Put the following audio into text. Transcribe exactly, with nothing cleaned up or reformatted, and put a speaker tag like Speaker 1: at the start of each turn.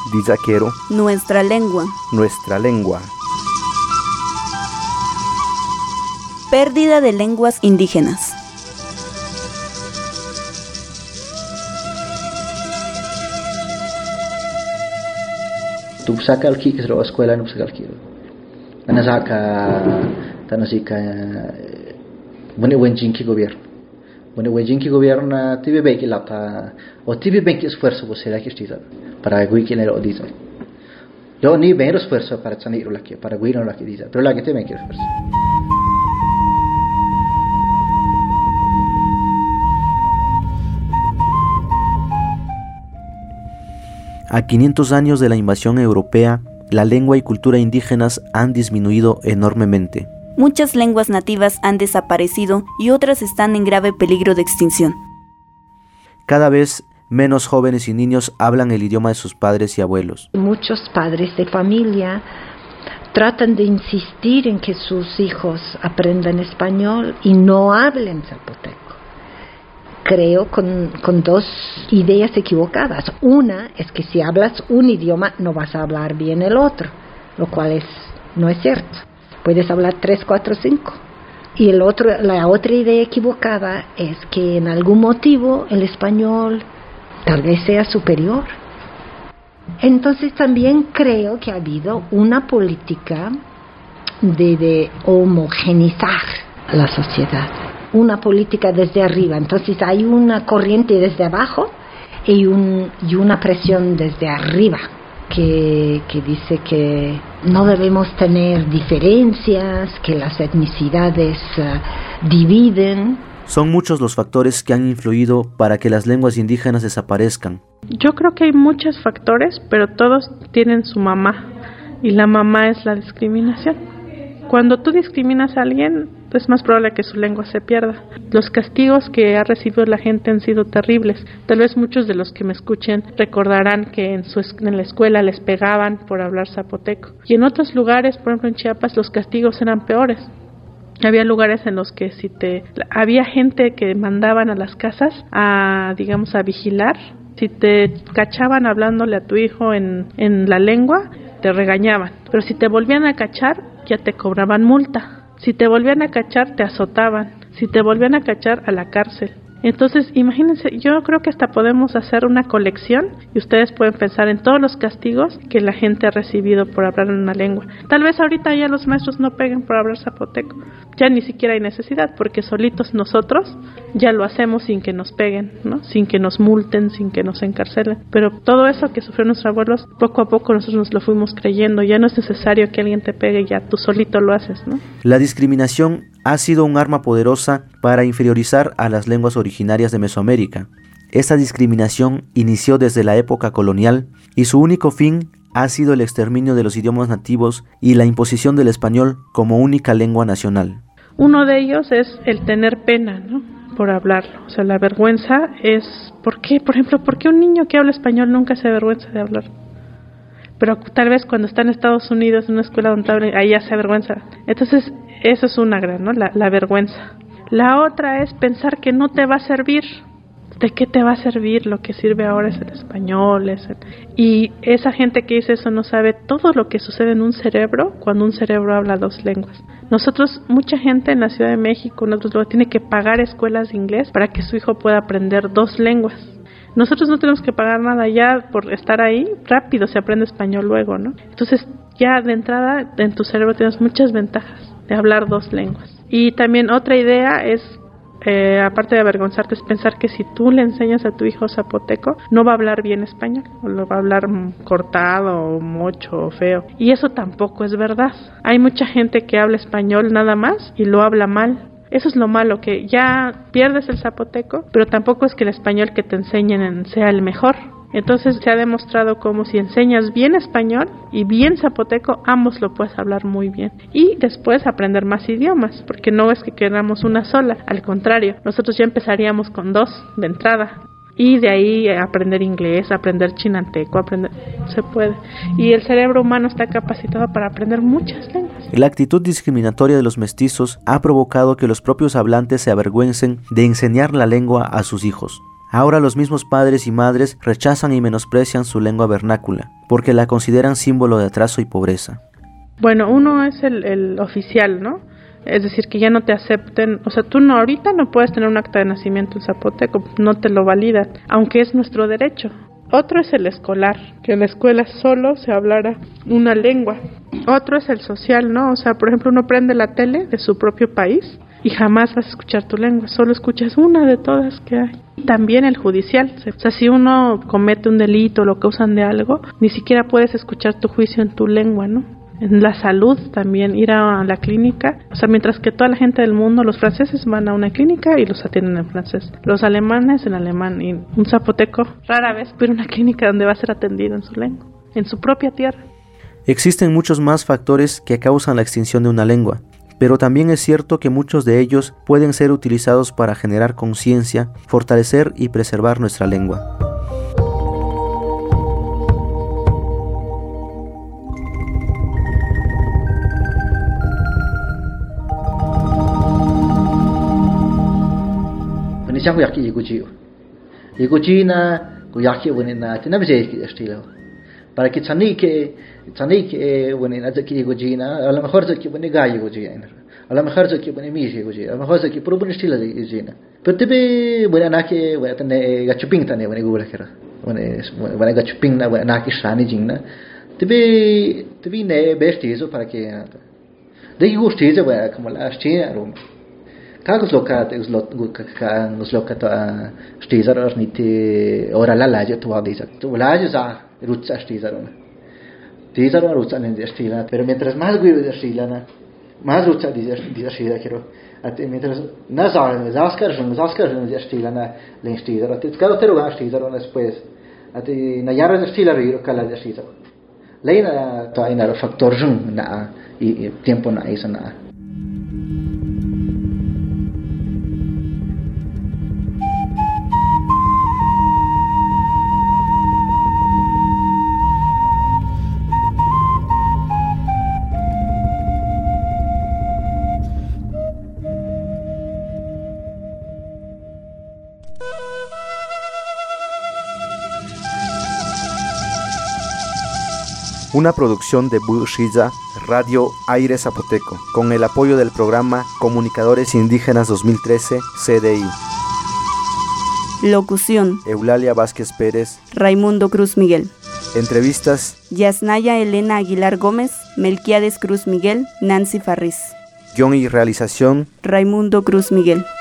Speaker 1: Dizaquero.
Speaker 2: Nuestra lengua.
Speaker 1: Nuestra lengua.
Speaker 2: Pérdida de lenguas indígenas.
Speaker 3: Tu saca al kik ro escuela no saca al kik. Ana saca tanasika bune wenjin ki gobierno. Bune wenjin ki gobierno tibe be ki lata o tibe ben ki esfuerzo vos será que estiza para gui que le dice. Yo ni ben esfuerzo para sanir la que para gui no la que dice, pero la que te ben que esfuerzo.
Speaker 4: A quinientos años de la invasión europea, la lengua y cultura indígenas han disminuido enormemente.
Speaker 2: Muchas lenguas nativas han desaparecido y otras están en grave peligro de extinción.
Speaker 4: Cada vez menos jóvenes y niños hablan el idioma de sus padres y abuelos.
Speaker 5: Muchos padres de familia tratan de insistir en que sus hijos aprendan español y no hablen zapoteco. Creo con, con dos ideas equivocadas. Una es que si hablas un idioma no vas a hablar bien el otro, lo cual es, no es cierto. Puedes hablar tres, cuatro, cinco. Y el otro, la otra idea equivocada es que en algún motivo el español tal vez sea superior. Entonces también creo que ha habido una política de, de homogeneizar la sociedad. Una política desde arriba, entonces hay una corriente desde abajo y, un, y una presión desde arriba que, que dice que no debemos tener diferencias, que las etnicidades uh, dividen.
Speaker 4: Son muchos los factores que han influido para que las lenguas indígenas desaparezcan.
Speaker 6: Yo creo que hay muchos factores, pero todos tienen su mamá, y la mamá es la discriminación. Cuando tú discriminas a alguien, es más probable que su lengua se pierda. Los castigos que ha recibido la gente han sido terribles. Tal vez muchos de los que me escuchen recordarán que en, su, en la escuela les pegaban por hablar zapoteco. Y en otros lugares, por ejemplo en Chiapas, los castigos eran peores. Había lugares en los que si te había gente que mandaban a las casas a, digamos, a vigilar. Si te cachaban hablándole a tu hijo en, en la lengua, te regañaban. Pero si te volvían a cachar, ya te cobraban multa. Si te volvían a cachar, te azotaban. Si te volvían a cachar, a la cárcel. Entonces, imagínense, yo creo que hasta podemos hacer una colección y ustedes pueden pensar en todos los castigos que la gente ha recibido por hablar en una lengua. Tal vez ahorita ya los maestros no peguen por hablar zapoteco. Ya ni siquiera hay necesidad, porque solitos nosotros ya lo hacemos sin que nos peguen, ¿no? Sin que nos multen, sin que nos encarcelen. Pero todo eso que sufrieron nuestros abuelos, poco a poco nosotros nos lo fuimos creyendo. Ya no es necesario que alguien te pegue, ya tú solito lo haces, ¿no?
Speaker 4: La discriminación ha sido un arma poderosa para inferiorizar a las lenguas originarias de Mesoamérica. Esta discriminación inició desde la época colonial y su único fin ha sido el exterminio de los idiomas nativos y la imposición del español como única lengua nacional.
Speaker 6: Uno de ellos es el tener pena, ¿no?, por hablarlo. O sea, la vergüenza es, ¿por qué? Por ejemplo, ¿por qué un niño que habla español nunca se avergüenza de hablar? Pero tal vez cuando está en Estados Unidos, en una escuela donde habla, ahí ya se avergüenza. Entonces, eso es una gran, ¿no?, la, la vergüenza. La otra es pensar que no te va a servir. ¿De qué te va a servir? Lo que sirve ahora es el español. Es el... Y esa gente que dice eso no sabe todo lo que sucede en un cerebro cuando un cerebro habla dos lenguas. Nosotros, mucha gente en la Ciudad de México, en otros lugares, tiene que pagar escuelas de inglés para que su hijo pueda aprender dos lenguas. Nosotros no tenemos que pagar nada, ya por estar ahí, rápido se aprende español luego, ¿no? Entonces, ya de entrada, en tu cerebro tienes muchas ventajas de hablar dos lenguas. Y también otra idea es, eh, aparte de avergonzarte, es pensar que si tú le enseñas a tu hijo zapoteco, no va a hablar bien español, o lo va a hablar cortado, o mocho, o feo. Y eso tampoco es verdad. Hay mucha gente que habla español nada más y lo habla mal. Eso es lo malo, que ya pierdes el zapoteco, pero tampoco es que el español que te enseñen sea el mejor. Entonces se ha demostrado como si enseñas bien español y bien zapoteco, ambos lo puedes hablar muy bien. Y después aprender más idiomas, porque no es que queramos una sola, al contrario, nosotros ya empezaríamos con dos de entrada. Y de ahí aprender inglés, aprender chinanteco, aprender, se puede. Y el cerebro humano está capacitado para aprender muchas lenguas.
Speaker 4: La actitud discriminatoria de los mestizos ha provocado que los propios hablantes se avergüencen de enseñar la lengua a sus hijos. Ahora los mismos padres y madres rechazan y menosprecian su lengua vernácula, porque la consideran símbolo de atraso y pobreza.
Speaker 6: Bueno, uno es el, el oficial, ¿no? Es decir, que ya no te acepten, o sea, tú no, ahorita no puedes tener un acta de nacimiento en zapoteco, no te lo validan, aunque es nuestro derecho. Otro es el escolar, que en la escuela solo se hablara una lengua. Otro es el social, ¿no? O sea, por ejemplo, uno prende la tele de su propio país y jamás vas a escuchar tu lengua, solo escuchas una de todas que hay. Y también el judicial, o sea, si uno comete un delito o lo causan de algo, ni siquiera puedes escuchar tu juicio en tu lengua, ¿no? En la salud también, ir a la clínica, o sea, mientras que toda la gente del mundo, los franceses van a una clínica y los atienden en francés, los alemanes en alemán, y un zapoteco rara vez va a ir a una clínica donde va a ser atendido en su lengua, en su propia tierra.
Speaker 4: Existen muchos más factores que causan la extinción de una lengua, pero también es cierto que muchos de ellos pueden ser utilizados para generar conciencia, fortalecer y preservar nuestra lengua.
Speaker 3: Nisang yaki iguchi. Iguchi na yaki wani na tina bije ki estilo. Para que chani que chani que wani na zaki iguchi na a lo mejor zaki wani ga iguchi na. A lo mejor zaki wani mi iguchi. A lo mejor zaki puro buen estilo de iguchi na. Pero tebe wani na que wani tane gachuping tane wani gula kera. Wani wani gachuping na wani na que shani jing na. Tebe tebe ne best eso para que de igual stage wani como la stage rom. Kagos lokat es lot kan us lokat a stizar ar niti ora la laje tu adisa tu laje za rutsa stizar ona stizar or rutsa ne stila pero mientras más guido de stilana más rutsa de de stila quiero at mientras na za zaskar schon zaskar schon de stilana le stizar at skaro tero ga stizar ona después at na yara de stila ro kala de stizar leina to ina factor jun na y tiempo na isa na.
Speaker 4: Una producción de Bushiza, Radio Aire Zapoteco, con el apoyo del programa Comunicadores Indígenas dos mil trece, C D I.
Speaker 2: Locución:
Speaker 4: Eulalia Vázquez Pérez,
Speaker 2: Raimundo Cruz Miguel.
Speaker 4: Entrevistas:
Speaker 2: Yasnaya Elena Aguilar Gómez, Melquiades Cruz Miguel, Nancy Farris.
Speaker 4: Guión y realización:
Speaker 2: Raimundo Cruz Miguel.